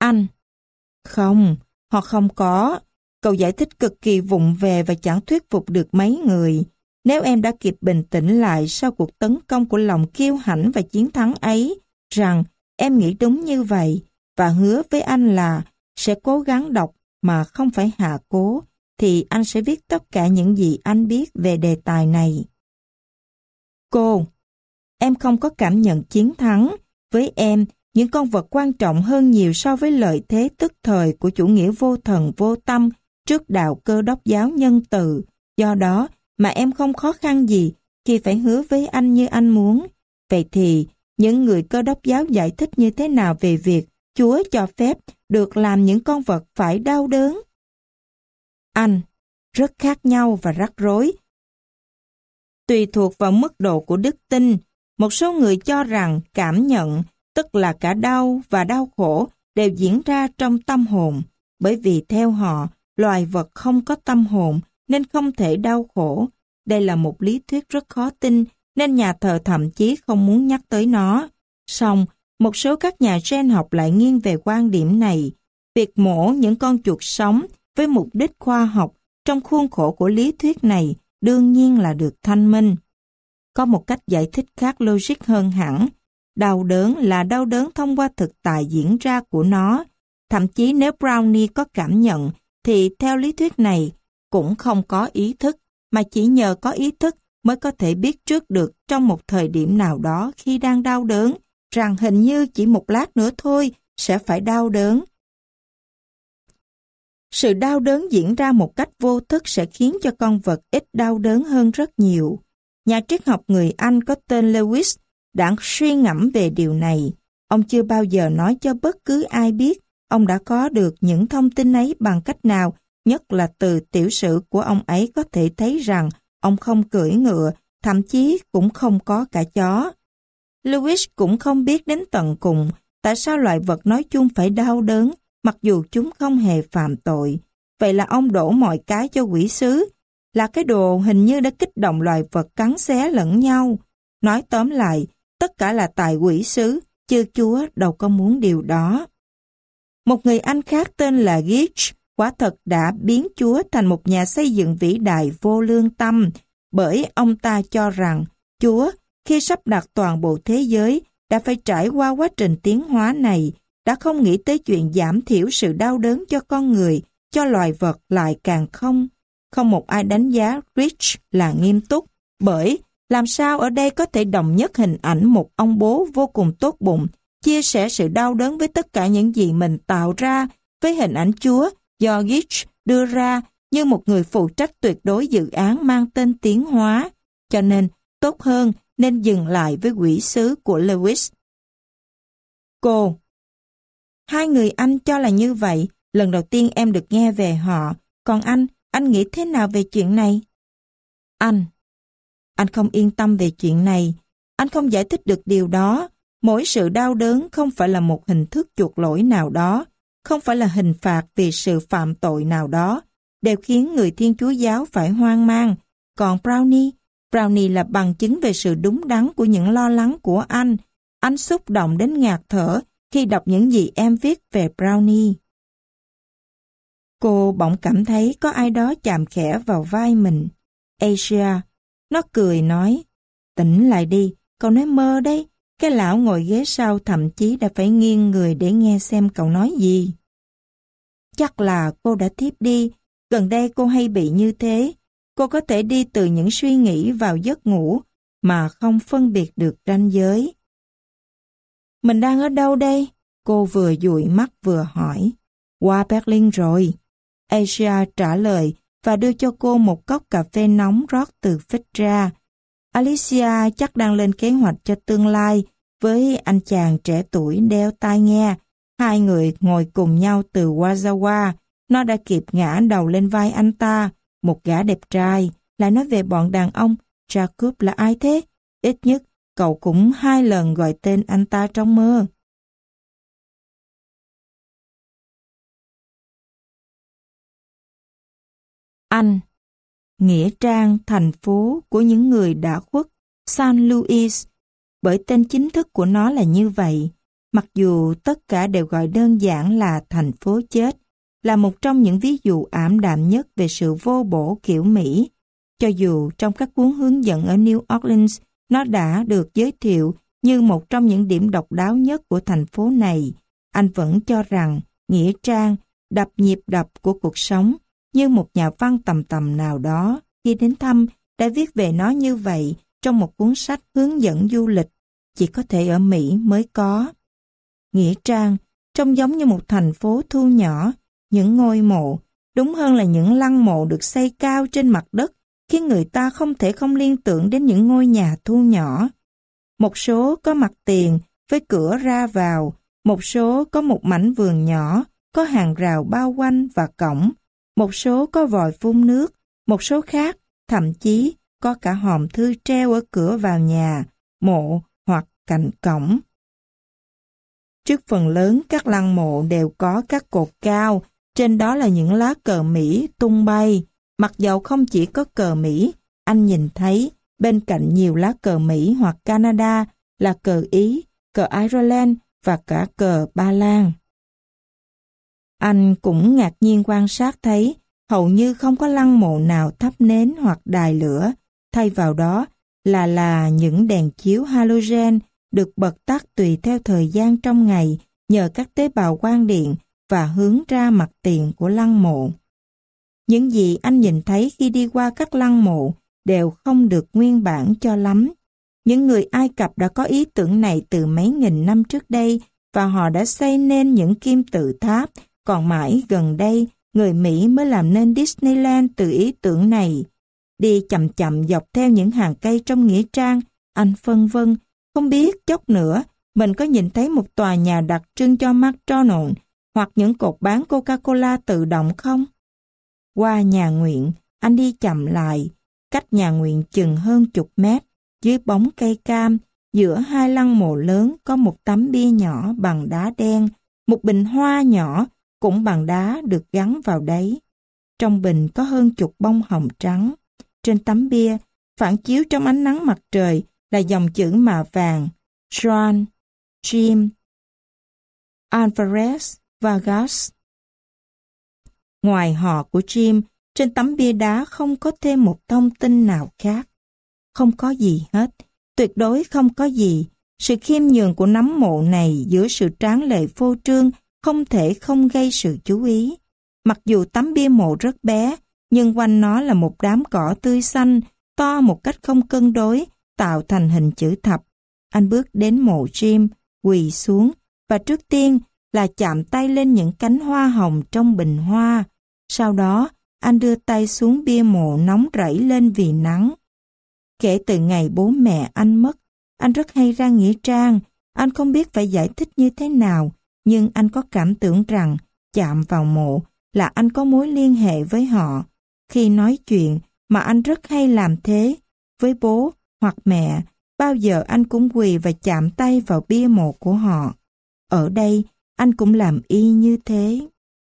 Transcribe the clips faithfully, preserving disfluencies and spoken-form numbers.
Anh. Không, họ không có. Cậu giải thích cực kỳ vụng về và chẳng thuyết phục được mấy người. Nếu em đã kịp bình tĩnh lại sau cuộc tấn công của lòng kiêu hãnh và chiến thắng ấy, rằng em nghĩ đúng như vậy, và hứa với anh là sẽ cố gắng đọc mà không phải hạ cố, thì anh sẽ viết tất cả những gì anh biết về đề tài này. Cô, em không có cảm nhận chiến thắng. Với em, những con vật quan trọng hơn nhiều so với lợi thế tức thời của chủ nghĩa vô thần vô tâm trước đạo Cơ Đốc giáo nhân từ. Do đó mà em không khó khăn gì khi phải hứa với anh như anh muốn. Vậy thì, những người Cơ Đốc giáo giải thích như thế nào về việc Chúa cho phép được làm những con vật phải đau đớn? Anh, rất khác nhau và rắc rối. Tùy thuộc vào mức độ của đức tin, một số người cho rằng cảm nhận, tức là cả đau và đau khổ, đều diễn ra trong tâm hồn, bởi vì theo họ, loài vật không có tâm hồn nên không thể đau khổ. Đây là một lý thuyết rất khó tin, nên nhà thờ thậm chí không muốn nhắc tới nó. Song, một số các nhà gen học lại nghiêng về quan điểm này. Việc mổ những con chuột sống với mục đích khoa học trong khuôn khổ của lý thuyết này đương nhiên là được thanh minh. Có một cách giải thích khác logic hơn hẳn. Đau đớn là đau đớn thông qua thực tại diễn ra của nó. Thậm chí nếu Brownie có cảm nhận, thì theo lý thuyết này cũng không có ý thức, mà chỉ nhờ có ý thức mới có thể biết trước được trong một thời điểm nào đó khi đang đau đớn, rằng hình như chỉ một lát nữa thôi sẽ phải đau đớn. Sự đau đớn diễn ra một cách vô thức sẽ khiến cho con vật ít đau đớn hơn rất nhiều. Nhà triết học người Anh có tên Lewis đã suy ngẫm về điều này. Ông chưa bao giờ nói cho bất cứ ai biết ông đã có được những thông tin ấy bằng cách nào, nhất là từ tiểu sử của ông ấy có thể thấy rằng ông không cưỡi ngựa, thậm chí cũng không có cả chó. Lewis cũng không biết đến tận cùng tại sao loài vật nói chung phải đau đớn, mặc dù chúng không hề phạm tội. Vậy là ông đổ mọi cái cho quỷ sứ, là cái đồ hình như đã kích động loài vật cắn xé lẫn nhau. Nói tóm lại, tất cả là tại quỷ sứ, chứ Chúa đâu có muốn điều đó. Một người Anh khác tên là Geach quả thật đã biến Chúa thành một nhà xây dựng vĩ đại vô lương tâm, bởi ông ta cho rằng Chúa, khi sắp đặt toàn bộ thế giới, đã phải trải qua quá trình tiến hóa này, đã không nghĩ tới chuyện giảm thiểu sự đau đớn cho con người, cho loài vật lại càng không. Không một ai đánh giá Rich là nghiêm túc, bởi làm sao ở đây có thể đồng nhất hình ảnh một ông bố vô cùng tốt bụng, chia sẻ sự đau đớn với tất cả những gì mình tạo ra, với hình ảnh Chúa do Rich đưa ra như một người phụ trách tuyệt đối dự án mang tên tiến hóa. Cho nên, tốt hơn nên dừng lại với quỷ sứ của Lewis. Cô, hai người Anh cho là như vậy, lần đầu tiên em được nghe về họ, còn anh, anh nghĩ thế nào về chuyện này? Anh, anh không yên tâm về chuyện này, anh không giải thích được điều đó. Mỗi sự đau đớn không phải là một hình thức chuộc lỗi nào đó, không phải là hình phạt vì sự phạm tội nào đó, đều khiến người Thiên Chúa giáo phải hoang mang. Còn Brownie, Brownie là bằng chứng về sự đúng đắn của những lo lắng của anh. Anh xúc động đến ngạt thở khi đọc những gì em viết về Brownie. Cô bỗng cảm thấy có ai đó chạm khẽ vào vai mình. Asia, nó cười nói, tỉnh lại đi, cậu nói mơ đấy. Cái lão ngồi ghế sau thậm chí đã phải nghiêng người để nghe xem cậu nói gì. Chắc là cô đã thiếp đi, gần đây cô hay bị như thế. Cô có thể đi từ những suy nghĩ vào giấc ngủ mà không phân biệt được ranh giới. Mình đang ở đâu đây? Cô vừa dụi mắt vừa hỏi. Qua Berlin rồi. Asia trả lời và đưa cho cô một cốc cà phê nóng rót từ phích ra. Alicia chắc đang lên kế hoạch cho tương lai với anh chàng trẻ tuổi đeo tai nghe. Hai người ngồi cùng nhau từ Wazawa. Nó đã kịp ngã đầu lên vai anh ta, một gã đẹp trai. Lại nói về bọn đàn ông, Jacob là ai thế? Ít nhất, cậu cũng hai lần gọi tên anh ta trong mơ. Anh, nghĩa trang thành phố của những người đã khuất, San Luis, bởi tên chính thức của nó là như vậy. mặc dù tất cả đều gọi đơn giản là thành phố chết, là một trong những ví dụ ảm đạm nhất về sự vô bổ kiểu Mỹ. Cho dù trong các cuốn hướng dẫn ở New Orleans, nó đã được giới thiệu như một trong những điểm độc đáo nhất của thành phố này, anh vẫn cho rằng nghĩa trang đập nhịp đập của cuộc sống, như một nhà văn tầm tầm nào đó khi đến thăm đã viết về nó như vậy trong một cuốn sách hướng dẫn du lịch, chỉ có thể ở Mỹ mới có. Nghĩa trang trông giống như một thành phố thu nhỏ, những ngôi mộ, đúng hơn là những lăng mộ được xây cao trên mặt đất, khiến người ta không thể không liên tưởng đến những ngôi nhà thu nhỏ. Một số có mặt tiền với cửa ra vào, một số có một mảnh vườn nhỏ, có hàng rào bao quanh và cổng, một số có vòi phun nước, một số khác thậm chí có cả hòm thư treo ở cửa vào nhà, mộ hoặc cạnh cổng. Trước phần lớn các lăng mộ đều có các cột cao, trên đó là những lá cờ Mỹ tung bay. Mặc dầu không chỉ có cờ Mỹ, anh nhìn thấy bên cạnh nhiều lá cờ Mỹ hoặc Canada là cờ Ý, cờ Ireland và cả cờ Ba Lan. Anh cũng ngạc nhiên quan sát thấy hầu như không có lăng mộ nào thắp nến hoặc đài lửa, thay vào đó là là những đèn chiếu halogen được bật tắt tùy theo thời gian trong ngày nhờ các tế bào quang điện và hướng ra mặt tiền của lăng mộ. Những gì anh nhìn thấy khi đi qua các lăng mộ đều không được nguyên bản cho lắm. Những người Ai Cập đã có ý tưởng này từ mấy nghìn năm trước đây và họ đã xây nên những kim tự tháp, còn mãi gần đây người Mỹ mới làm nên Disneyland từ ý tưởng này. Đi chậm chậm dọc theo những hàng cây trong nghĩa trang, anh phân vân, không biết chốc nữa mình có nhìn thấy một tòa nhà đặc trưng cho McDonald's hoặc những cột bán Coca-Cola tự động không? Qua nhà nguyện, anh đi chậm lại, cách nhà nguyện chừng hơn chục mét, dưới bóng cây cam, giữa hai lăng mộ lớn có một tấm bia nhỏ bằng đá đen, một bình hoa nhỏ cũng bằng đá được gắn vào đấy. Trong bình có hơn chục bông hồng trắng. Trên tấm bia, phản chiếu trong ánh nắng mặt trời là dòng chữ mạ vàng Juan, Jim, Alvarez, Vargas. Ngoài họ của Jim, trên tấm bia đá không có thêm một thông tin nào khác. Không có gì hết, tuyệt đối không có gì. Sự khiêm nhường của nấm mộ này giữa sự tráng lệ phô trương không thể không gây sự chú ý. Mặc dù tấm bia mộ rất bé, nhưng quanh nó là một đám cỏ tươi xanh, to một cách không cân đối, tạo thành hình chữ thập. Anh bước đến mộ Jim, quỳ xuống, và trước tiên là chạm tay lên những cánh hoa hồng trong bình hoa. Sau đó, anh đưa tay xuống bia mộ nóng rẫy lên vì nắng. Kể từ ngày bố mẹ anh mất, anh rất hay ra nghĩa trang. Anh không biết phải giải thích như thế nào, nhưng anh có cảm tưởng rằng chạm vào mộ là anh có mối liên hệ với họ. Khi nói chuyện mà anh rất hay làm thế, với bố hoặc mẹ, bao giờ anh cũng quỳ và chạm tay vào bia mộ của họ. Ở đây, anh cũng làm y như thế.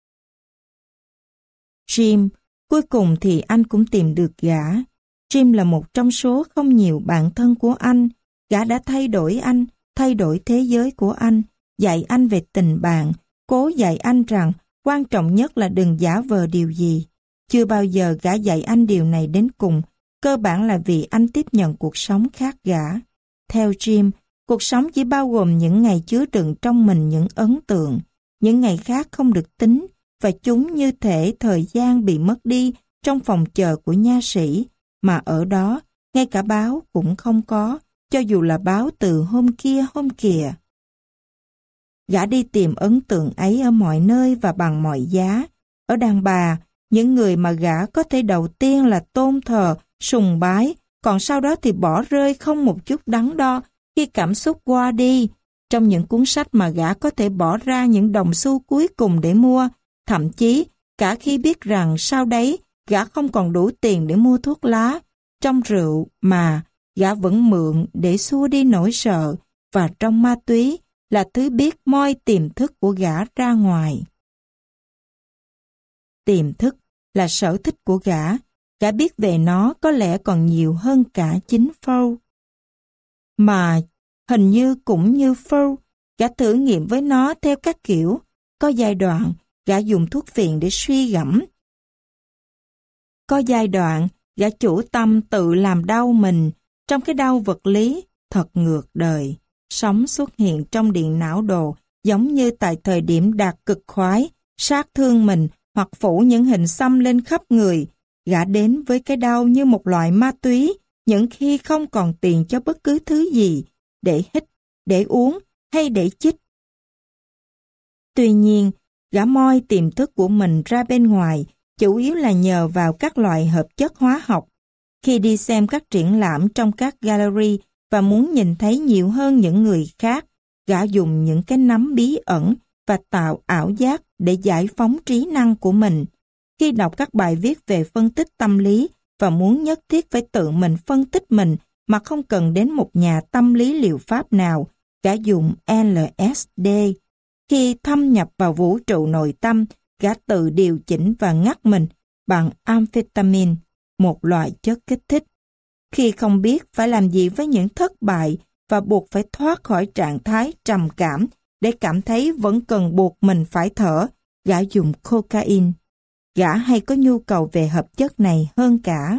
Jim, cuối cùng thì anh cũng tìm được gã. Jim là một trong số không nhiều bạn thân của anh. Gã đã thay đổi anh, thay đổi thế giới của anh, dạy anh về tình bạn, cố dạy anh rằng quan trọng nhất là đừng giả vờ điều gì. Chưa bao giờ gã dạy anh điều này đến cùng, cơ bản là vì anh tiếp nhận cuộc sống khác gã. Theo Jim, cuộc sống chỉ bao gồm những ngày chứa đựng trong mình những ấn tượng, những ngày khác không được tính, và chúng như thể thời gian bị mất đi trong phòng chờ của nha sĩ, mà ở đó, ngay cả báo cũng không có, cho dù là báo từ hôm kia hôm kìa. Gã đi tìm ấn tượng ấy ở mọi nơi và bằng mọi giá. Ở đàn bà, những người mà gã có thể đầu tiên là tôn thờ, sùng bái, còn sau đó thì bỏ rơi không một chút đắn đo khi cảm xúc qua đi. Trong những cuốn sách mà gã có thể bỏ ra những đồng xu cuối cùng để mua, thậm chí cả khi biết rằng sau đấy gã không còn đủ tiền để mua thuốc lá, trong rượu mà gã vẫn mượn để xua đi nỗi sợ, và trong ma túy là thứ biết moi tiềm thức của gã ra ngoài. Tiềm thức là sở thích của gã, gã biết về nó có lẽ còn nhiều hơn cả chính Freud. Mà hình như cũng như Freud, Gã thử nghiệm với nó theo các kiểu. Có giai đoạn, gã dùng thuốc phiện để suy gẫm. Có giai đoạn, gã chủ tâm tự làm đau mình. Trong cái đau vật lý, thật ngược đời. Sóng xuất hiện trong điện não đồ, giống như tại thời điểm đạt cực khoái, sát thương mình hoặc phủ những hình xăm lên khắp người. Gã đến với cái đau như một loại ma túy, những khi không còn tiền cho bất cứ thứ gì, để hít, để uống hay để chích. Tuy nhiên, gã moi tiềm thức của mình ra bên ngoài, chủ yếu là nhờ vào các loại hợp chất hóa học. Khi đi xem các triển lãm trong các gallery và muốn nhìn thấy nhiều hơn những người khác, gã dùng những cái nắm bí ẩn và tạo ảo giác để giải phóng trí năng của mình. Khi đọc các bài viết về phân tích tâm lý và muốn nhất thiết phải tự mình phân tích mình mà không cần đến một nhà tâm lý liệu pháp nào, gã dùng L S D. Khi thâm nhập vào vũ trụ nội tâm, gã tự điều chỉnh và ngắt mình bằng amphetamine, một loại chất kích thích. Khi không biết phải làm gì với những thất bại và buộc phải thoát khỏi trạng thái trầm cảm để cảm thấy vẫn cần buộc mình phải thở, gã dùng cocaine. Gã hay có nhu cầu về hợp chất này hơn cả.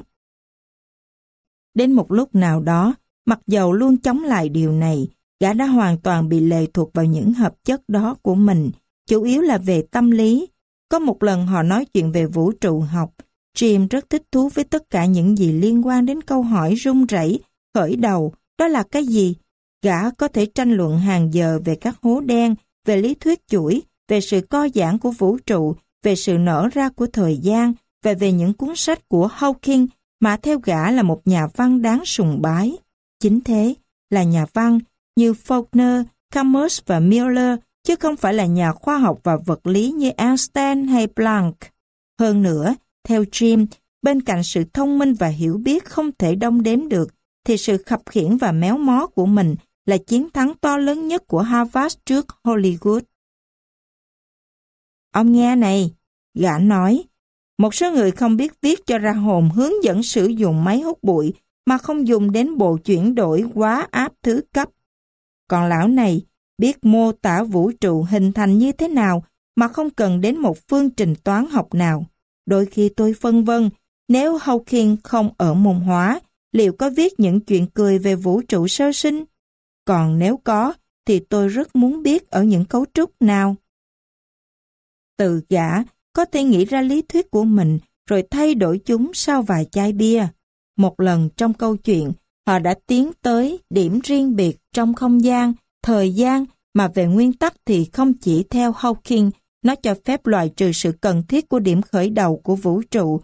Đến một lúc nào đó, mặc dầu luôn chống lại điều này, gã đã hoàn toàn bị lệ thuộc vào những hợp chất đó của mình, chủ yếu là về tâm lý. Có một lần họ nói chuyện về vũ trụ học, Jim rất thích thú với tất cả những gì liên quan đến câu hỏi run rẩy, khởi đầu, đó là cái gì? Gã có thể tranh luận hàng giờ về các hố đen, về lý thuyết chuỗi, về sự co giãn của vũ trụ, về sự nở ra của thời gian, và về những cuốn sách của Hawking mà theo gã là một nhà văn đáng sùng bái. Chính thế, là nhà văn như Faulkner, Camus và Miller, chứ không phải là nhà khoa học và vật lý như Einstein hay Planck. Hơn nữa, theo Jim, bên cạnh sự thông minh và hiểu biết không thể đong đếm được, thì sự khập khiễng và méo mó của mình là chiến thắng to lớn nhất của Harvard trước Hollywood. Ông nghe này, gã nói, một số người không biết viết cho ra hồn hướng dẫn sử dụng máy hút bụi mà không dùng đến bộ chuyển đổi quá áp thứ cấp. Còn lão này biết mô tả vũ trụ hình thành như thế nào mà không cần đến một phương trình toán học nào. Đôi khi tôi phân vân, nếu Hawking không ở môn hóa, liệu có viết những chuyện cười về vũ trụ sơ sinh? Còn nếu có, thì tôi rất muốn biết ở những cấu trúc nào. Từ gã có thể nghĩ ra lý thuyết của mình rồi thay đổi chúng sau vài chai bia. Một lần trong câu chuyện, họ đã tiến tới điểm riêng biệt trong không gian, thời gian mà về nguyên tắc thì không chỉ theo Hawking, nó cho phép loại trừ sự cần thiết của điểm khởi đầu của vũ trụ.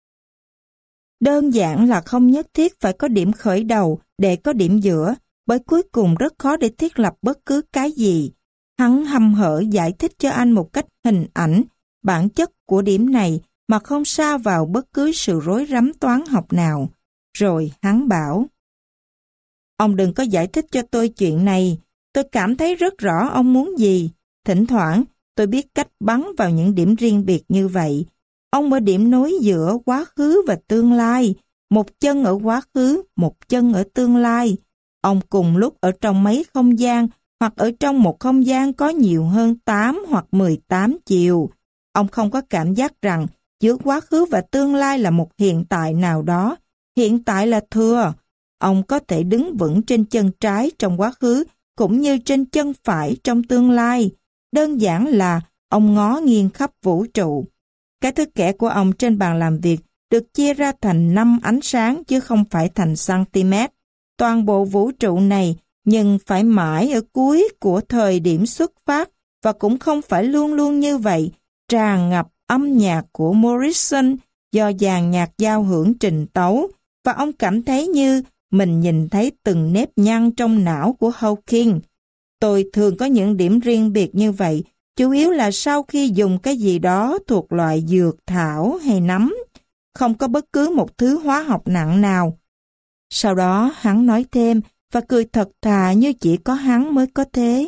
Đơn giản là không nhất thiết phải có điểm khởi đầu để có điểm giữa, bởi cuối cùng rất khó để thiết lập bất cứ cái gì. Hắn hăm hở giải thích cho anh một cách hình ảnh, bản chất của điểm này mà không sa vào bất cứ sự rối rắm toán học nào. Rồi hắn bảo, ông đừng có giải thích cho tôi chuyện này, tôi cảm thấy rất rõ ông muốn gì. Thỉnh thoảng, tôi biết cách bắn vào những điểm riêng biệt như vậy. Ông ở điểm nối giữa quá khứ và tương lai, một chân ở quá khứ, một chân ở tương lai. Ông cùng lúc ở trong mấy không gian, hoặc ở trong một không gian có nhiều hơn tám hoặc mười tám chiều. Ông không có cảm giác rằng giữa quá khứ và tương lai là một hiện tại nào đó. Hiện tại là thừa. Ông có thể đứng vững trên chân trái trong quá khứ, cũng như trên chân phải trong tương lai. Đơn giản là ông ngó nghiêng khắp vũ trụ. Cái thứ kẻ của ông trên bàn làm việc được chia ra thành năm ánh sáng chứ không phải thành cm. Toàn bộ vũ trụ này nhưng phải mãi ở cuối của thời điểm xuất phát và cũng không phải luôn luôn như vậy, tràn ngập âm nhạc của Morrison do dàn nhạc giao hưởng trình tấu, và ông cảm thấy như mình nhìn thấy từng nếp nhăn trong não của Hawking. Tôi thường có những điểm riêng biệt như vậy, chủ yếu là sau khi dùng cái gì đó thuộc loại dược thảo hay nấm, không có bất cứ một thứ hóa học nặng nào. Sau đó hắn nói thêm và cười thật thà như chỉ có hắn mới có thế.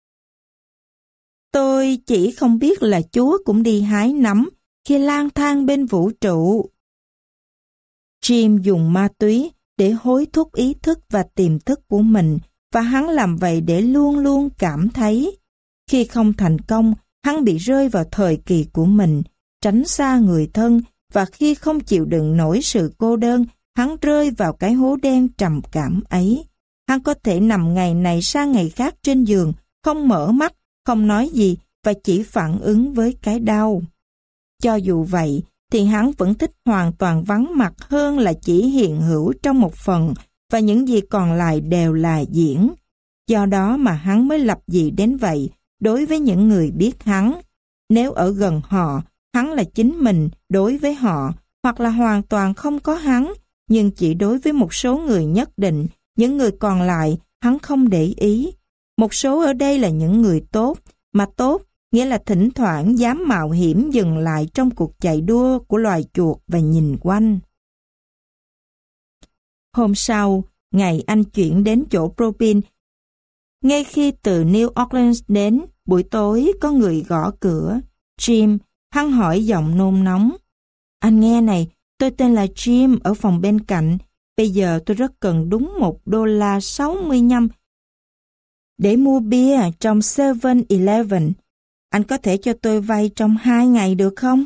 Tôi chỉ không biết là Chúa cũng đi hái nấm khi lang thang bên vũ trụ. Jim dùng ma túy để hối thúc ý thức và tiềm thức của mình và hắn làm vậy để luôn luôn cảm thấy. Khi không thành công, hắn bị rơi vào thời kỳ của mình, tránh xa người thân, và khi không chịu đựng nổi sự cô đơn, hắn rơi vào cái hố đen trầm cảm ấy. Hắn có thể nằm ngày này sang ngày khác trên giường, không mở mắt, không nói gì và chỉ phản ứng với cái đau. Cho dù vậy, thì hắn vẫn thích hoàn toàn vắng mặt hơn là chỉ hiện hữu trong một phần và những gì còn lại đều là diễn. Do đó mà hắn mới lập dị đến vậy đối với những người biết hắn. Nếu ở gần họ, hắn là chính mình đối với họ, hoặc là hoàn toàn không có hắn, nhưng chỉ đối với một số người nhất định, những người còn lại hắn không để ý. Một số ở đây là những người tốt, mà tốt nghĩa là thỉnh thoảng dám mạo hiểm dừng lại trong cuộc chạy đua của loài chuột và nhìn quanh. Hôm sau, ngày anh chuyển đến chỗ Robin, ngay khi từ New Orleans đến, buổi tối có người gõ cửa. Jim, hắn hỏi giọng nôn nóng. Anh nghe này, tôi tên là Jim ở phòng bên cạnh. Bây giờ tôi rất cần đúng một đô la sáu mươi nhăm để mua bia trong seven eleven. Anh có thể cho tôi vay trong hai ngày được không?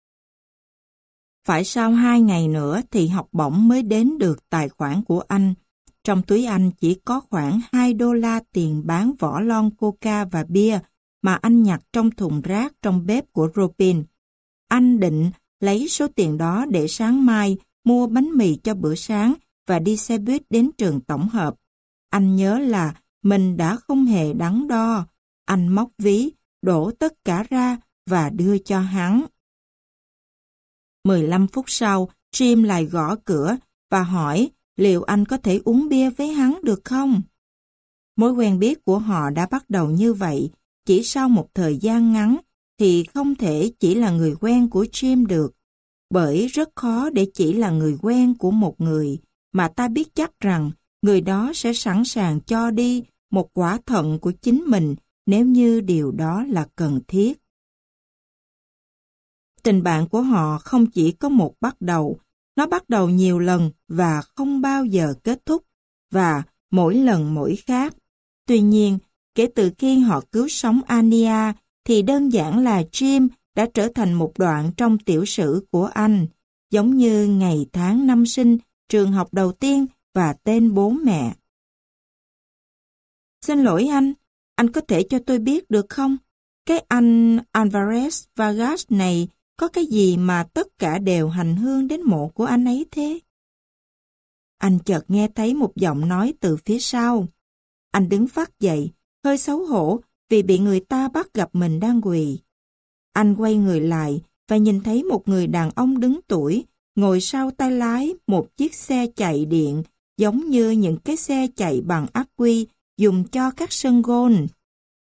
Phải sau hai ngày nữa thì học bổng mới đến được tài khoản của anh. Trong túi anh chỉ có khoảng hai đô la tiền bán vỏ lon coca và bia mà anh nhặt trong thùng rác trong bếp của Robin. Anh định lấy số tiền đó để sáng mai mua bánh mì cho bữa sáng và đi xe buýt đến trường tổng hợp. Anh nhớ là mình đã không hề đắn đo. Anh móc ví, đổ tất cả ra và đưa cho hắn. mười lăm phút sau, Jim lại gõ cửa và hỏi liệu anh có thể uống bia với hắn được không? Mối quen biết của họ đã bắt đầu như vậy. Chỉ sau một thời gian ngắn thì không thể chỉ là người quen của Jim được. Bởi rất khó để chỉ là người quen của một người mà ta biết chắc rằng người đó sẽ sẵn sàng cho đi một quả thận của chính mình nếu như điều đó là cần thiết. Tình bạn của họ không chỉ có một bắt đầu, nó bắt đầu nhiều lần và không bao giờ kết thúc, và mỗi lần mỗi khác. Tuy nhiên, kể từ khi họ cứu sống Ania, thì đơn giản là Jim đã trở thành một đoạn trong tiểu sử của anh, giống như ngày tháng năm sinh, trường học đầu tiên và tên bố mẹ. Xin lỗi anh, anh có thể cho tôi biết được không? Cái anh Alvarez Vargas này có cái gì mà tất cả đều hành hương đến mộ của anh ấy thế? Anh chợt nghe thấy một giọng nói từ phía sau. Anh đứng phắt dậy, hơi xấu hổ vì bị người ta bắt gặp mình đang quỳ. Anh quay người lại và nhìn thấy một người đàn ông đứng tuổi ngồi sau tay lái một chiếc xe chạy điện giống như những cái xe chạy bằng ắc quy dùng cho các sân golf.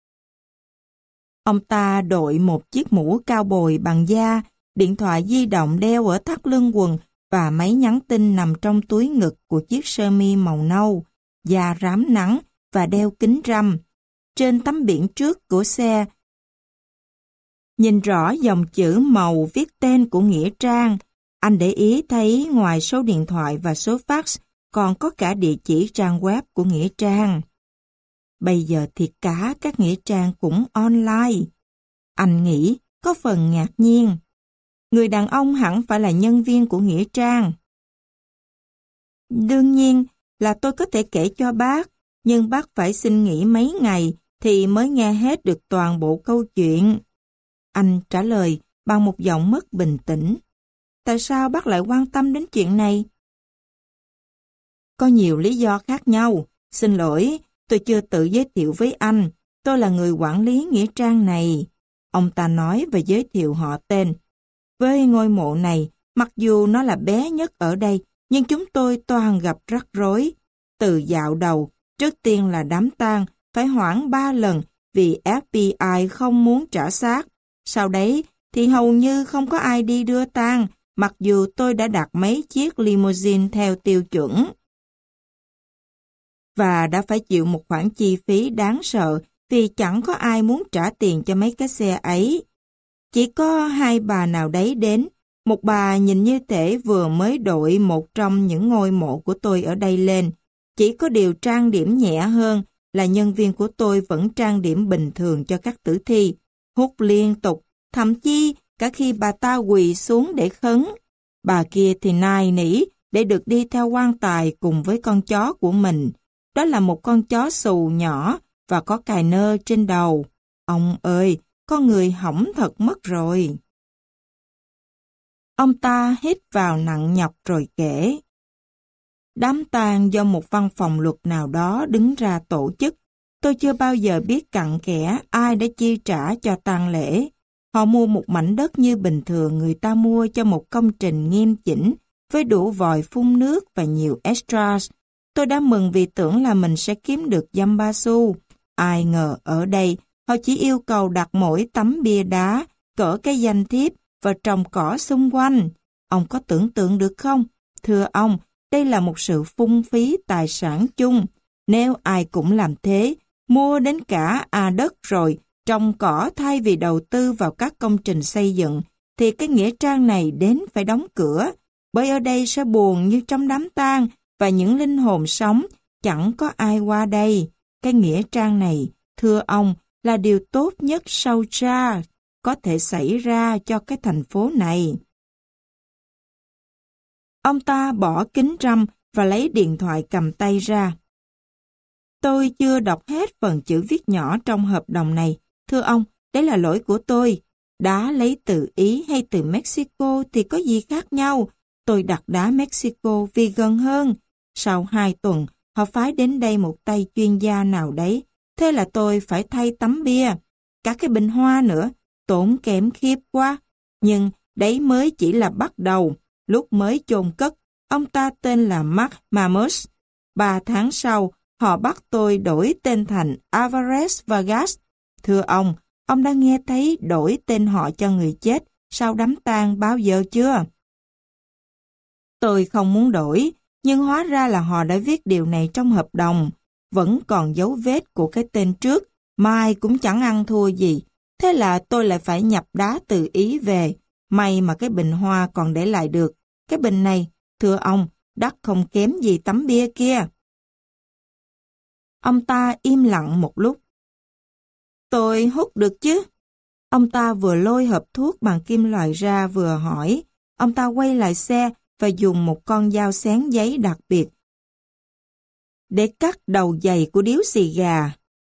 Ông ta đội một chiếc mũ cao bồi bằng da, điện thoại di động đeo ở thắt lưng quần và máy nhắn tin nằm trong túi ngực của chiếc sơ mi màu nâu, da rám nắng và đeo kính râm. Trên tấm biển trước của xe, nhìn rõ dòng chữ màu viết tên của nghĩa trang. Anh để ý thấy ngoài số điện thoại và số fax còn có cả địa chỉ trang web của nghĩa trang. Bây giờ thì cả các nghĩa trang cũng online. Anh nghĩ có phần ngạc nhiên. Người đàn ông hẳn phải là nhân viên của nghĩa trang. Đương nhiên là tôi có thể kể cho bác, nhưng bác phải xin nghỉ mấy ngày thì mới nghe hết được toàn bộ câu chuyện. Anh trả lời bằng một giọng mất bình tĩnh. Tại sao bác lại quan tâm đến chuyện này? Có nhiều lý do khác nhau. Xin lỗi, tôi chưa tự giới thiệu với anh. Tôi là người quản lý nghĩa trang này. Ông ta nói và giới thiệu họ tên. Với ngôi mộ này, mặc dù nó là bé nhất ở đây, nhưng chúng tôi toàn gặp rắc rối. Từ dạo đầu, trước tiên là đám tang, phải hoãn ba lần vì ép bê i không muốn trả xác. Sau đấy thì hầu như không có ai đi đưa tang, mặc dù tôi đã đặt mấy chiếc limousine theo tiêu chuẩn. Và đã phải chịu một khoản chi phí đáng sợ vì chẳng có ai muốn trả tiền cho mấy cái xe ấy. Chỉ có hai bà nào đấy đến, một bà nhìn như thể vừa mới đội một trong những ngôi mộ của tôi ở đây lên, chỉ có điều trang điểm nhẹ hơn là nhân viên của tôi vẫn trang điểm bình thường cho các tử thi, hút liên tục, thậm chí cả khi bà ta quỳ xuống để khấn. Bà kia thì nài nỉ để được đi theo quan tài cùng với con chó của mình. Đó là một con chó xù nhỏ và có cài nơ trên đầu. Ông ơi, con người hỏng thật mất rồi. Ông ta hít vào nặng nhọc rồi kể. Đám tang do một văn phòng luật nào đó đứng ra tổ chức. Tôi chưa bao giờ biết cặn kẽ ai đã chi trả cho tang lễ. Họ mua một mảnh đất như bình thường người ta mua cho một công trình nghiêm chỉnh với đủ vòi phun nước và nhiều extras. Tôi đã mừng vì tưởng là mình sẽ kiếm được dăm ba xu. Ai ngờ ở đây họ chỉ yêu cầu đặt mỗi tấm bia đá, cỡ cái danh thiếp và trồng cỏ xung quanh. Ông có tưởng tượng được không? Thưa ông, đây là một sự phung phí tài sản chung. Nếu ai cũng làm thế, mua đến cả à đất rồi, trồng cỏ thay vì đầu tư vào các công trình xây dựng, thì cái nghĩa trang này đến phải đóng cửa, bởi ở đây sẽ buồn như trong đám tang và những linh hồn sống, chẳng có ai qua đây. Cái nghĩa trang này, thưa ông, là điều tốt nhất sau ra có thể xảy ra cho cái thành phố này. Ông ta bỏ kính râm và lấy điện thoại cầm tay ra. Tôi chưa đọc hết phần chữ viết nhỏ trong hợp đồng này. Thưa ông, đấy là lỗi của tôi. Đá lấy từ Ý hay từ Mexico thì có gì khác nhau. Tôi đặt đá Mexico vì gần hơn. Sau hai tuần, họ phái đến đây một tay chuyên gia nào đấy. Thế là tôi phải thay tấm bia. Cả cái bình hoa nữa, tốn kém khiếp quá. Nhưng đấy mới chỉ là bắt đầu. Lúc mới chôn cất, ông ta tên là Mark Mamus. Ba tháng sau, họ bắt tôi đổi tên thành Alvarez Vargas. Thưa ông, ông đã nghe thấy đổi tên họ cho người chết sau đám tang bao giờ chưa? Tôi không muốn đổi, nhưng hóa ra là họ đã viết điều này trong hợp đồng. Vẫn còn dấu vết của cái tên trước, mai cũng chẳng ăn thua gì. Thế là tôi lại phải nhập đá từ Ý về. May mà cái bình hoa còn để lại được. Cái bình này, thưa ông, đắt không kém gì tấm bia kia. Ông ta im lặng một lúc. Tôi hút được chứ? Ông ta vừa lôi hộp thuốc bằng kim loại ra vừa hỏi. Ông ta quay lại xe và dùng một con dao xén giấy đặc biệt để cắt đầu dày của điếu xì gà.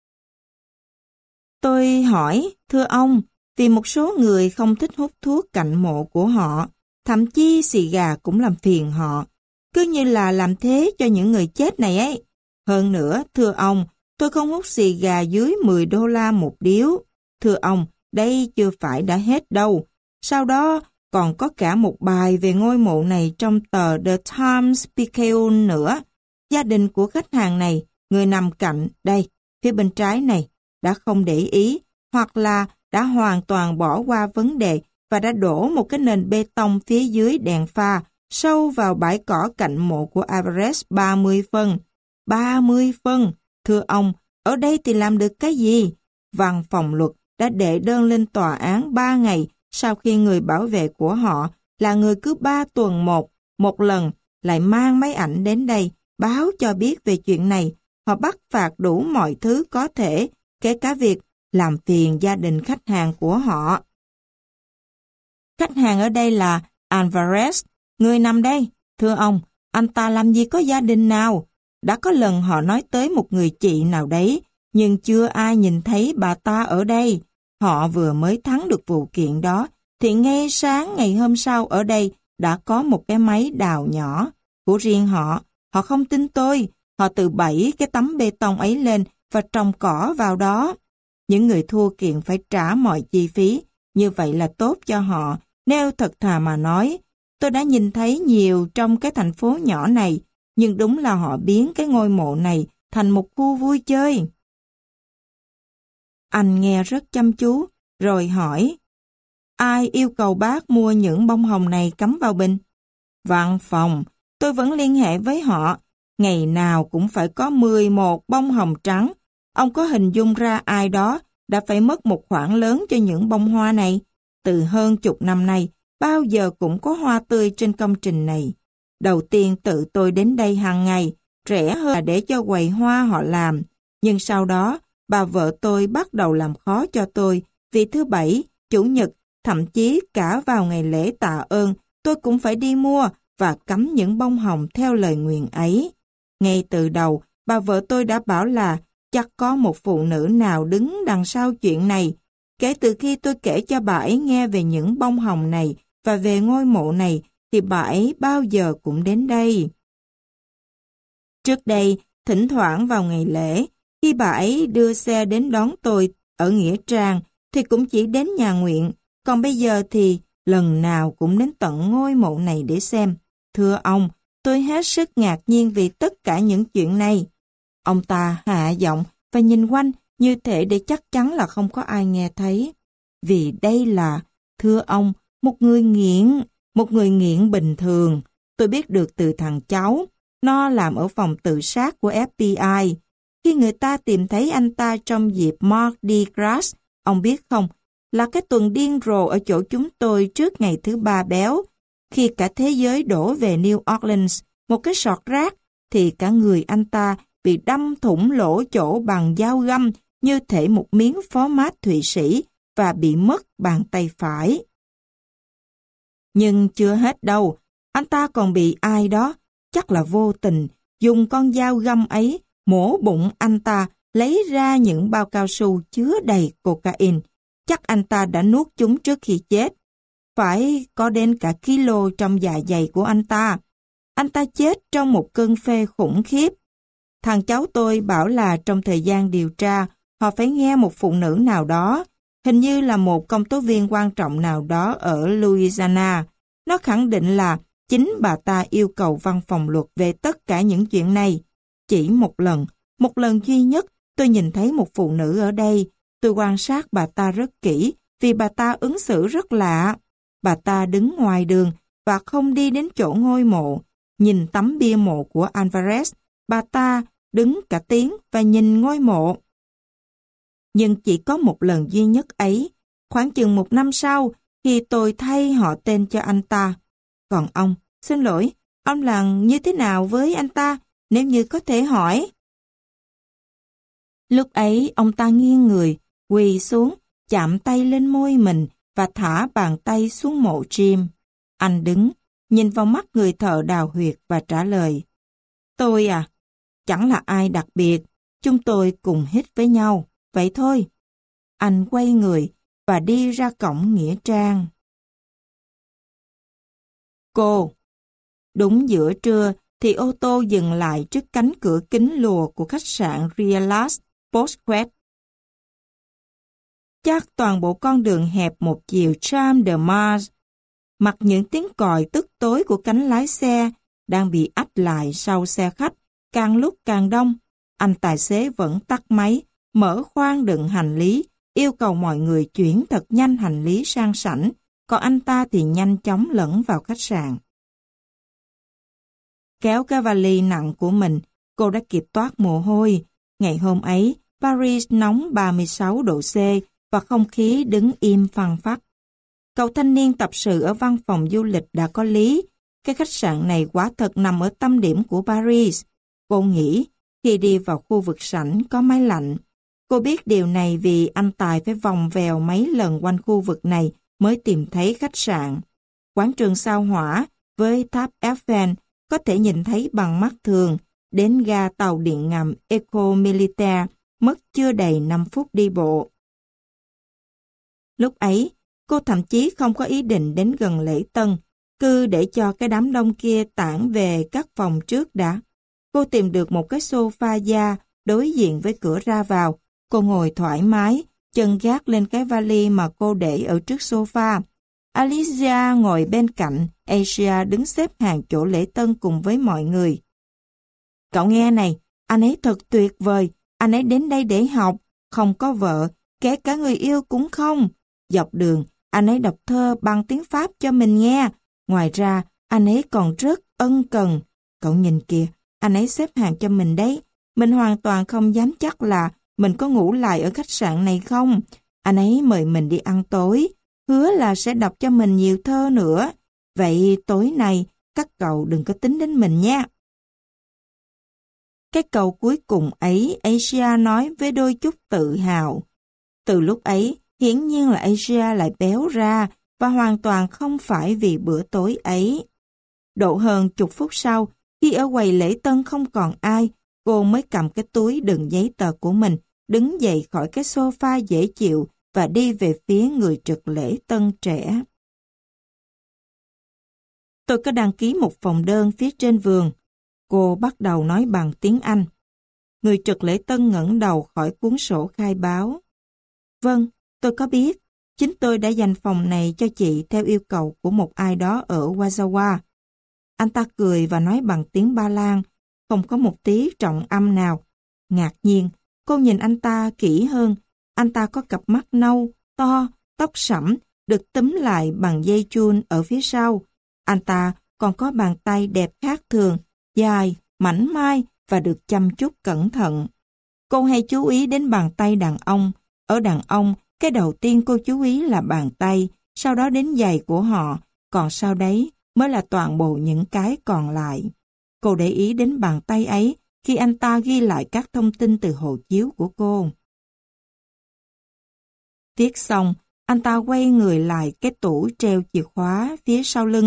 Tôi hỏi, thưa ông, vì một số người không thích hút thuốc cạnh mộ của họ, thậm chí xì gà cũng làm phiền họ, cứ như là làm thế cho những người chết này ấy. Hơn nữa, thưa ông, tôi không hút xì gà dưới mười đô la một điếu. Thưa ông, đây chưa phải đã hết đâu. Sau đó còn có cả một bài về ngôi mộ này trong tờ The Times Picayune nữa. Gia đình của khách hàng này, người nằm cạnh, đây, phía bên trái này, đã không để ý, hoặc là đã hoàn toàn bỏ qua vấn đề và đã đổ một cái nền bê tông phía dưới đèn pha sâu vào bãi cỏ cạnh mộ của Alvarez ba mươi phân. ba mươi phân, thưa ông, ở đây thì làm được cái gì? Văn phòng luật đã đệ đơn lên tòa án ba ngày sau khi người bảo vệ của họ là người cứ ba tuần một, một lần lại mang máy ảnh đến đây báo cho biết về chuyện này. Họ bắt phạt đủ mọi thứ có thể, kể cả việc làm phiền gia đình khách hàng của họ. Khách hàng ở đây là Alvarez, người nằm đây. Thưa ông, anh ta làm gì có gia đình nào? Đã có lần họ nói tới một người chị nào đấy, nhưng chưa ai nhìn thấy bà ta ở đây. Họ vừa mới thắng được vụ kiện đó, thì ngay sáng ngày hôm sau ở đây đã có một cái máy đào nhỏ của riêng họ. Họ không tin tôi, họ tự bẩy cái tấm bê tông ấy lên và trồng cỏ vào đó. Những người thua kiện phải trả mọi chi phí, như vậy là tốt cho họ. Nếu thật thà mà nói, tôi đã nhìn thấy nhiều trong cái thành phố nhỏ này, nhưng đúng là họ biến cái ngôi mộ này thành một khu vui chơi. Anh nghe rất chăm chú, rồi hỏi, ai yêu cầu bác mua những bông hồng này cắm vào bình? Văn phòng, tôi vẫn liên hệ với họ, ngày nào cũng phải có mười một bông hồng trắng. Ông có hình dung ra ai đó đã phải mất một khoản lớn cho những bông hoa này? Từ hơn chục năm nay, bao giờ cũng có hoa tươi trên công trình này. Đầu tiên tự tôi đến đây hàng ngày, rẻ hơn là để cho quầy hoa họ làm. Nhưng sau đó, bà vợ tôi bắt đầu làm khó cho tôi, vì thứ Bảy, Chủ nhật, thậm chí cả vào ngày lễ tạ ơn, tôi cũng phải đi mua và cắm những bông hồng theo lời nguyền ấy. Ngay từ đầu, bà vợ tôi đã bảo là chắc có một phụ nữ nào đứng đằng sau chuyện này. Kể từ khi tôi kể cho bà ấy nghe về những bông hồng này và về ngôi mộ này, thì bà ấy bao giờ cũng đến đây. Trước đây, thỉnh thoảng vào ngày lễ, khi bà ấy đưa xe đến đón tôi ở Nghĩa Trang, thì cũng chỉ đến nhà nguyện, còn bây giờ thì lần nào cũng đến tận ngôi mộ này để xem. Thưa ông, tôi hết sức ngạc nhiên vì tất cả những chuyện này. Ông ta hạ giọng và nhìn quanh như thể để chắc chắn là không có ai nghe thấy. Vì đây là, thưa ông, một người nghiện, một người nghiện bình thường. Tôi biết được từ thằng cháu, nó làm ở phòng tự sát của ép bê i. Khi người ta tìm thấy anh ta trong dịp Mardi Gras, ông biết không, là cái tuần điên rồ ở chỗ chúng tôi trước ngày thứ ba béo. Khi cả thế giới đổ về New Orleans, một cái sọt rác, thì cả người anh ta bị đâm thủng lỗ chỗ bằng dao găm như thể một miếng phó mát Thụy Sĩ và bị mất bàn tay phải. Nhưng chưa hết đâu, anh ta còn bị ai đó, chắc là vô tình, dùng con dao găm ấy mổ bụng anh ta, lấy ra những bao cao su chứa đầy cocaine. Chắc anh ta đã nuốt chúng trước khi chết. Phải có đến cả kilo trong dạ dày của anh ta. Anh ta chết trong một cơn phê khủng khiếp. Thằng cháu tôi bảo là trong thời gian điều tra, họ phải nghe một phụ nữ nào đó, hình như là một công tố viên quan trọng nào đó ở Louisiana. Nó khẳng định là chính bà ta yêu cầu văn phòng luật về tất cả những chuyện này. Chỉ một lần, một lần duy nhất, tôi nhìn thấy một phụ nữ ở đây. Tôi quan sát bà ta rất kỹ vì bà ta ứng xử rất lạ. Bà ta đứng ngoài đường và không đi đến chỗ ngôi mộ. Nhìn tấm bia mộ của Alvarez, bà ta đứng cả tiếng và nhìn ngôi mộ. Nhưng chỉ có một lần duy nhất ấy, khoảng chừng một năm sau, khi tôi thay họ tên cho anh ta. Còn ông, xin lỗi, ông làm như thế nào với anh ta, nếu như có thể hỏi? Lúc ấy, ông ta nghiêng người, quỳ xuống, chạm tay lên môi mình và thả bàn tay xuống mộ Jim. Anh đứng, nhìn vào mắt người thợ đào huyệt và trả lời. Tôi à, chẳng là ai đặc biệt, chúng tôi cùng hít với nhau, vậy thôi. Anh quay người và đi ra cổng nghĩa trang. Cô, đúng giữa trưa thì ô tô dừng lại trước cánh cửa kính lùa của khách sạn Rialas Postquet. Chắc toàn bộ con đường hẹp một chiều Champ de Mars, mặc những tiếng còi tức tối của cánh lái xe, đang bị ách lại sau xe khách, càng lúc càng đông. Anh tài xế vẫn tắt máy, mở khoang đựng hành lý, yêu cầu mọi người chuyển thật nhanh hành lý sang sảnh, còn anh ta thì nhanh chóng lẫn vào khách sạn. Kéo cái vali nặng của mình, cô đã kịp toát mồ hôi. Ngày hôm ấy, Paris nóng ba mươi sáu độ C và không khí đứng im phăng phắc. Cậu thanh niên tập sự ở văn phòng du lịch đã có lý. Cái khách sạn này quả thật nằm ở tâm điểm của Paris. Cô nghĩ, khi đi vào khu vực sảnh có máy lạnh. Cô biết điều này vì anh Tài phải vòng vèo mấy lần quanh khu vực này mới tìm thấy khách sạn. Quảng trường sao hỏa với tháp Eiffel có thể nhìn thấy bằng mắt thường. Đến ga tàu điện ngầm Eco Militaire mất chưa đầy năm phút đi bộ. Lúc ấy, cô thậm chí không có ý định đến gần lễ tân, cứ để cho cái đám đông kia tản về các phòng trước đã. Cô tìm được một cái sofa da đối diện với cửa ra vào. Cô ngồi thoải mái, chân gác lên cái vali mà cô để ở trước sofa. Alicia ngồi bên cạnh, Asia đứng xếp hàng chỗ lễ tân cùng với mọi người. Cậu nghe này, anh ấy thật tuyệt vời, anh ấy đến đây để học, không có vợ, kể cả người yêu cũng không. Dọc đường, anh ấy đọc thơ bằng tiếng Pháp cho mình nghe. Ngoài ra, anh ấy còn rất ân cần. Cậu nhìn kìa, anh ấy xếp hàng cho mình đấy. Mình hoàn toàn không dám chắc là mình có ngủ lại ở khách sạn này không. Anh ấy mời mình đi ăn tối, hứa là sẽ đọc cho mình nhiều thơ nữa. Vậy tối nay, các cậu đừng có tính đến mình nha. Cái câu cuối cùng ấy, Asia nói với đôi chút tự hào. Từ lúc ấy, hiển nhiên là Asia lại béo ra và hoàn toàn không phải vì bữa tối ấy. Độ hơn chục phút sau, khi ở quầy lễ tân không còn ai, cô mới cầm cái túi đựng giấy tờ của mình, đứng dậy khỏi cái sofa dễ chịu và đi về phía người trực lễ tân trẻ. Tôi có đăng ký một phòng đơn phía trên vườn. Cô bắt đầu nói bằng tiếng Anh. Người trực lễ tân ngẩng đầu khỏi cuốn sổ khai báo. Vâng, tôi có biết. Chính tôi đã dành phòng này cho chị theo yêu cầu của một ai đó ở Wazawa. Anh ta cười và nói bằng tiếng Ba Lan, không có một tí trọng âm nào. Ngạc nhiên, cô nhìn anh ta kỹ hơn. Anh ta có cặp mắt nâu, to, tóc sẫm, được túm lại bằng dây chun ở phía sau. Anh ta còn có bàn tay đẹp khác thường, dài, mảnh mai và được chăm chút cẩn thận. Cô hay chú ý đến bàn tay đàn ông. Ở đàn ông, cái đầu tiên cô chú ý là bàn tay, sau đó đến giày của họ, còn sau đấy mới là toàn bộ những cái còn lại. Cô để ý đến bàn tay ấy khi anh ta ghi lại các thông tin từ hộ chiếu của cô. Viết xong, anh ta quay người lại cái tủ treo chìa khóa phía sau lưng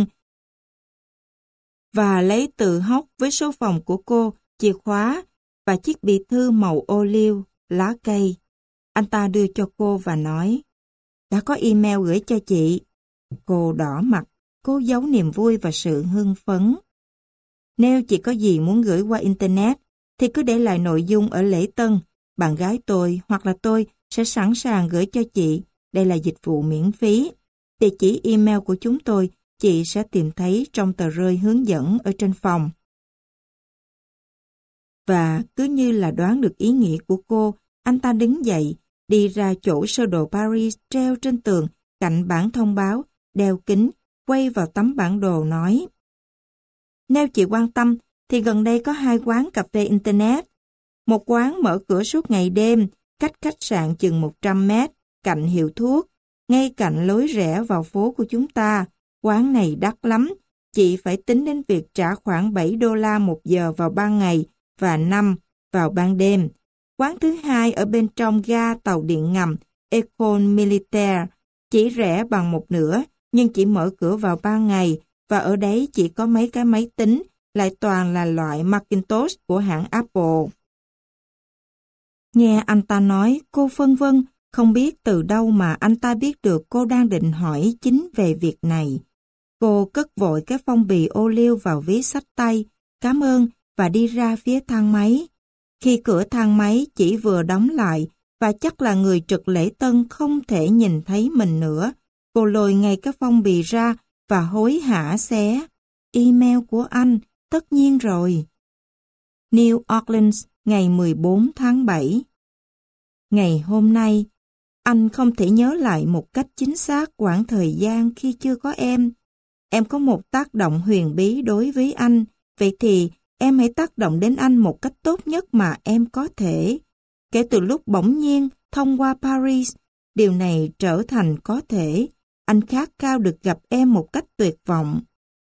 và lấy từ hốc với số phòng của cô, chìa khóa và chiếc bì thư màu ô liu, lá cây. Anh ta đưa cho cô và nói, đã có email gửi cho chị. Cô đỏ mặt, cố giấu niềm vui và sự hưng phấn. Nếu chị có gì muốn gửi qua Internet, thì cứ để lại nội dung ở lễ tân. Bạn gái tôi hoặc là tôi sẽ sẵn sàng gửi cho chị. Đây là dịch vụ miễn phí. Địa chỉ email của chúng tôi, chị sẽ tìm thấy trong tờ rơi hướng dẫn ở trên phòng. Và cứ như là đoán được ý nghĩ của cô, anh ta đứng dậy, đi ra chỗ sơ đồ Paris treo trên tường, cạnh bảng thông báo, đeo kính, quay vào tấm bản đồ nói. Nếu chị quan tâm, thì gần đây có hai quán cà phê Internet. Một quán mở cửa suốt ngày đêm, cách khách sạn chừng một trăm mét, cạnh hiệu thuốc, ngay cạnh lối rẽ vào phố của chúng ta. Quán này đắt lắm, chị phải tính đến việc trả khoảng bảy đô la một giờ vào ban ngày và năm vào ban đêm. Quán thứ hai ở bên trong ga tàu điện ngầm École Militaire, chỉ rẻ bằng một nửa, nhưng chỉ mở cửa vào ban ngày, và ở đấy chỉ có mấy cái máy tính, lại toàn là loại Macintosh của hãng Apple. Nghe anh ta nói, cô phân vân, không biết từ đâu mà anh ta biết được cô đang định hỏi chính về việc này. Cô cất vội cái phong bì ô liu vào ví xách tay, cảm ơn và đi ra phía thang máy. Khi cửa thang máy chỉ vừa đóng lại và chắc là người trực lễ tân không thể nhìn thấy mình nữa, cô lôi ngay cái phong bì ra và hối hả xé. Email của anh, tất nhiên rồi. New Orleans, ngày mười bốn tháng bảy. Ngày hôm nay, anh không thể nhớ lại một cách chính xác quãng thời gian khi chưa có em. Em có một tác động huyền bí đối với anh, vậy thì em hãy tác động đến anh một cách tốt nhất mà em có thể. Kể từ lúc bỗng nhiên thông qua Paris, điều này trở thành có thể. Anh khát khao được gặp em một cách tuyệt vọng.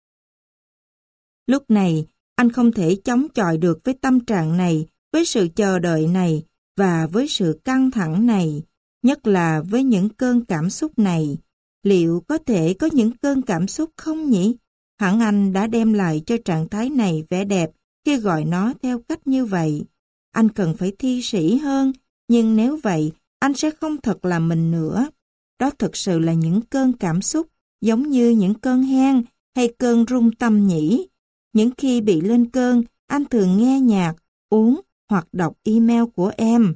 Lúc này, anh không thể chống chọi được với tâm trạng này, với sự chờ đợi này và với sự căng thẳng này, nhất là với những cơn cảm xúc này. Liệu có thể có những cơn cảm xúc không nhỉ? Hẳn anh đã đem lại cho trạng thái này vẻ đẹp khi gọi nó theo cách như vậy. Anh cần phải thi sĩ hơn, nhưng nếu vậy, anh sẽ không thật là mình nữa. Đó thực sự là những cơn cảm xúc, giống như những cơn hen hay cơn rung tâm nhỉ. Những khi bị lên cơn, anh thường nghe nhạc, uống hoặc đọc email của em.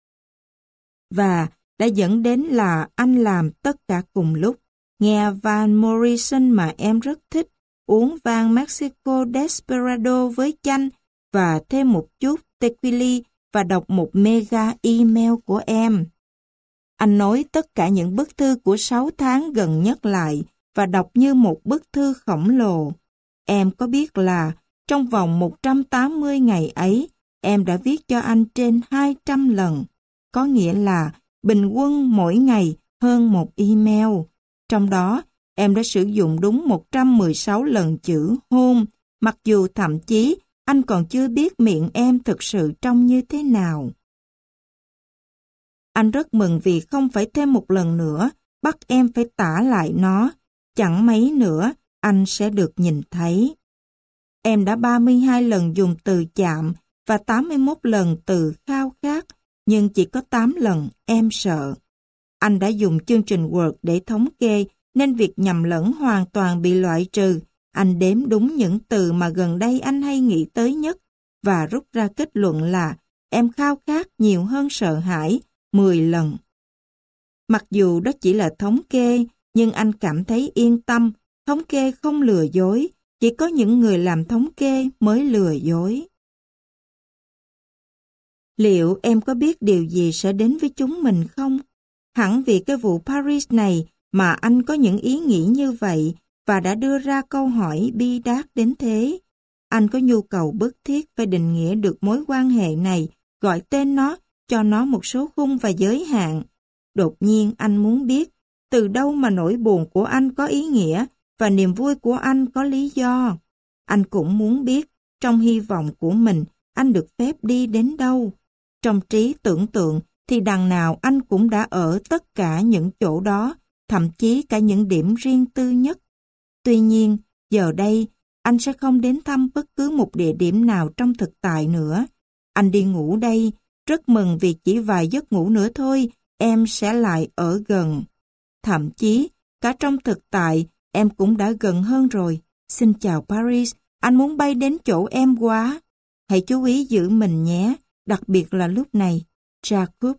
Và đã dẫn đến là anh làm tất cả cùng lúc. Nghe Van Morrison mà em rất thích, uống vang Mexico Desperado với chanh và thêm một chút tequila và đọc một mega email của em. Anh nối tất cả những bức thư của sáu tháng gần nhất lại và đọc như một bức thư khổng lồ. Em có biết là trong vòng một trăm tám mươi ngày ấy, em đã viết cho anh trên hai trăm lần. Có nghĩa là bình quân mỗi ngày hơn một email. Trong đó, em đã sử dụng đúng một trăm mười sáu lần chữ hôn, mặc dù thậm chí anh còn chưa biết miệng em thực sự trông như thế nào. Anh rất mừng vì không phải thêm một lần nữa bắt em phải tả lại nó. Chẳng mấy nữa, anh sẽ được nhìn thấy. Em đã ba mươi hai lần dùng từ chạm và tám mươi mốt lần từ khao khát, nhưng chỉ có tám lần em sợ. Anh đã dùng chương trình Word để thống kê, nên việc nhầm lẫn hoàn toàn bị loại trừ. Anh đếm đúng những từ mà gần đây anh hay nghĩ tới nhất và rút ra kết luận là em khao khát nhiều hơn sợ hãi mười lần. Mặc dù đó chỉ là thống kê, nhưng anh cảm thấy yên tâm. Thống kê không lừa dối, chỉ có những người làm thống kê mới lừa dối. Liệu em có biết điều gì sẽ đến với chúng mình không? Hẳn vì cái vụ Paris này mà anh có những ý nghĩ như vậy và đã đưa ra câu hỏi bi đát đến thế. Anh có nhu cầu bức thiết phải định nghĩa được mối quan hệ này, gọi tên nó, cho nó một số khung và giới hạn. Đột nhiên anh muốn biết từ đâu mà nỗi buồn của anh có ý nghĩa và niềm vui của anh có lý do. Anh cũng muốn biết trong hy vọng của mình anh được phép đi đến đâu. Trong trí tưởng tượng thì đằng nào anh cũng đã ở tất cả những chỗ đó, thậm chí cả những điểm riêng tư nhất. Tuy nhiên, giờ đây, anh sẽ không đến thăm bất cứ một địa điểm nào trong thực tại nữa. Anh đi ngủ đây, rất mừng vì chỉ vài giấc ngủ nữa thôi, em sẽ lại ở gần. Thậm chí, cả trong thực tại, em cũng đã gần hơn rồi. Xin chào Paris, anh muốn bay đến chỗ em quá. Hãy chú ý giữ mình nhé, đặc biệt là lúc này. Jacob.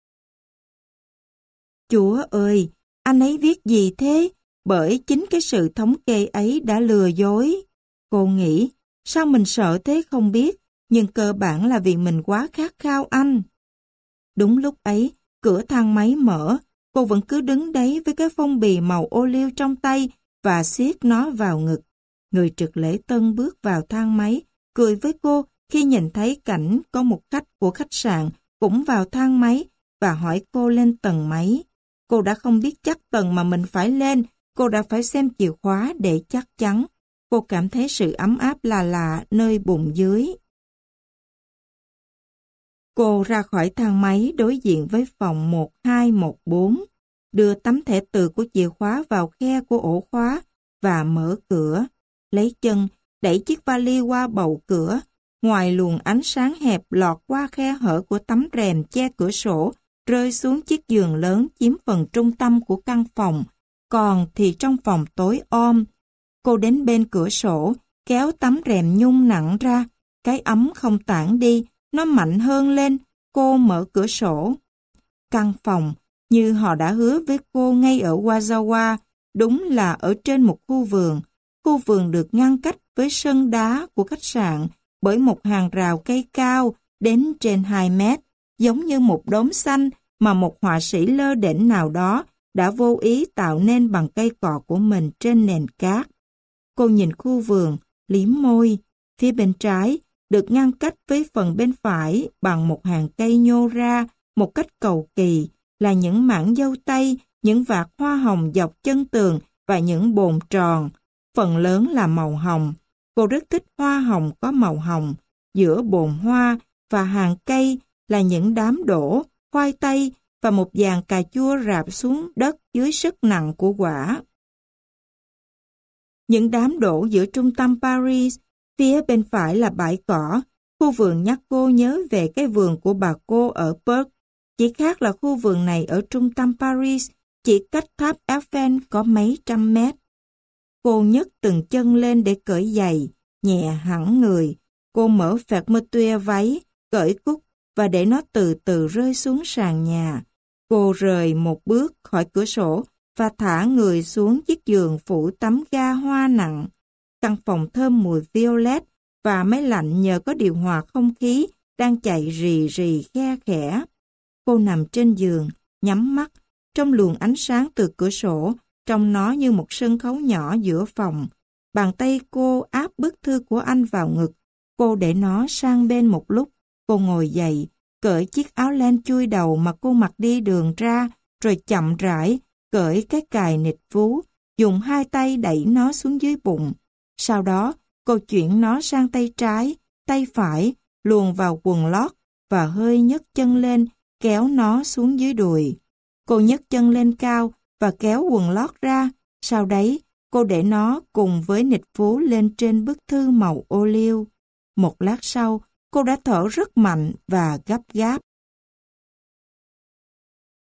Chúa ơi, anh ấy viết gì thế? Bởi chính cái sự thống kê ấy đã lừa dối. Cô nghĩ, sao mình sợ thế không biết, nhưng cơ bản là vì mình quá khát khao anh. Đúng lúc ấy, cửa thang máy mở, cô vẫn cứ đứng đấy với cái phong bì màu ô liu trong tay và siết nó vào ngực. Người trực lễ tân bước vào thang máy, cười với cô khi nhìn thấy cảnh có một khách của khách sạn cũng vào thang máy và hỏi cô lên tầng mấy. Cô đã không biết chắc tầng mà mình phải lên, cô đã phải xem chìa khóa để chắc chắn. Cô cảm thấy sự ấm áp là lạ nơi bụng dưới. Cô ra khỏi thang máy đối diện với phòng một hai một bốn, đưa tấm thẻ từ của chìa khóa vào khe của ổ khóa và mở cửa. Lấy chân, đẩy chiếc vali qua bầu cửa. Ngoài luồng ánh sáng hẹp lọt qua khe hở của tấm rèm che cửa sổ, rơi xuống chiếc giường lớn chiếm phần trung tâm của căn phòng. Còn thì trong phòng tối om. Cô đến bên cửa sổ, kéo tấm rèm nhung nặng ra. Cái ấm không tản đi, nó mạnh hơn lên. Cô mở cửa sổ. Căn phòng, như họ đã hứa với cô ngay ở Wazawa, đúng là ở trên một khu vườn. Khu vườn được ngăn cách với sân đá của khách sạn bởi một hàng rào cây cao đến trên hai mét, giống như một đốm xanh mà một họa sĩ lơ đễnh nào đó đã vô ý tạo nên bằng cây cọ của mình trên nền cát. Cô nhìn khu vườn, liếm môi. Phía bên trái được ngăn cách với phần bên phải bằng một hàng cây nhô ra một cách cầu kỳ, là những mảng dâu tây, những vạt hoa hồng dọc chân tường và những bồn tròn. Phần lớn là màu hồng. Cô rất thích hoa hồng có màu hồng. Giữa bồn hoa và hàng cây là những đám đỗ, khoai tây và một dàn cà chua rạp xuống đất dưới sức nặng của quả. Những đám đỗ giữa trung tâm Paris, phía bên phải là bãi cỏ. Khu vườn nhắc cô nhớ về cái vườn của bà cô ở Perth. Chỉ khác là khu vườn này ở trung tâm Paris, chỉ cách tháp Eiffel có mấy trăm mét. Cô nhấc từng chân lên để cởi giày, nhẹ hẳn người. Cô mở fermeture váy, cởi cúc và để nó từ từ rơi xuống sàn nhà. Cô rời một bước khỏi cửa sổ và thả người xuống chiếc giường phủ tấm ga hoa nặng. Căn phòng thơm mùi violet và máy lạnh nhờ có điều hòa không khí đang chạy rì rì khe khẽ. Cô nằm trên giường, nhắm mắt, trong luồng ánh sáng từ cửa sổ, trông nó như một sân khấu nhỏ giữa phòng. Bàn tay cô áp bức thư của anh vào ngực. Cô để nó sang bên một lúc. Cô ngồi dậy, cởi chiếc áo len chui đầu mà cô mặc đi đường ra, rồi chậm rãi cởi cái cài nịt vú, dùng hai tay đẩy nó xuống dưới bụng. Sau đó, cô chuyển nó sang tay trái, tay phải luồn vào quần lót và hơi nhấc chân lên, kéo nó xuống dưới đùi. Cô nhấc chân lên cao và kéo quần lót ra. Sau đấy, cô để nó cùng với nịch phú lên trên bức thư màu ô liu. Một lát sau, cô đã thở rất mạnh và gấp gáp.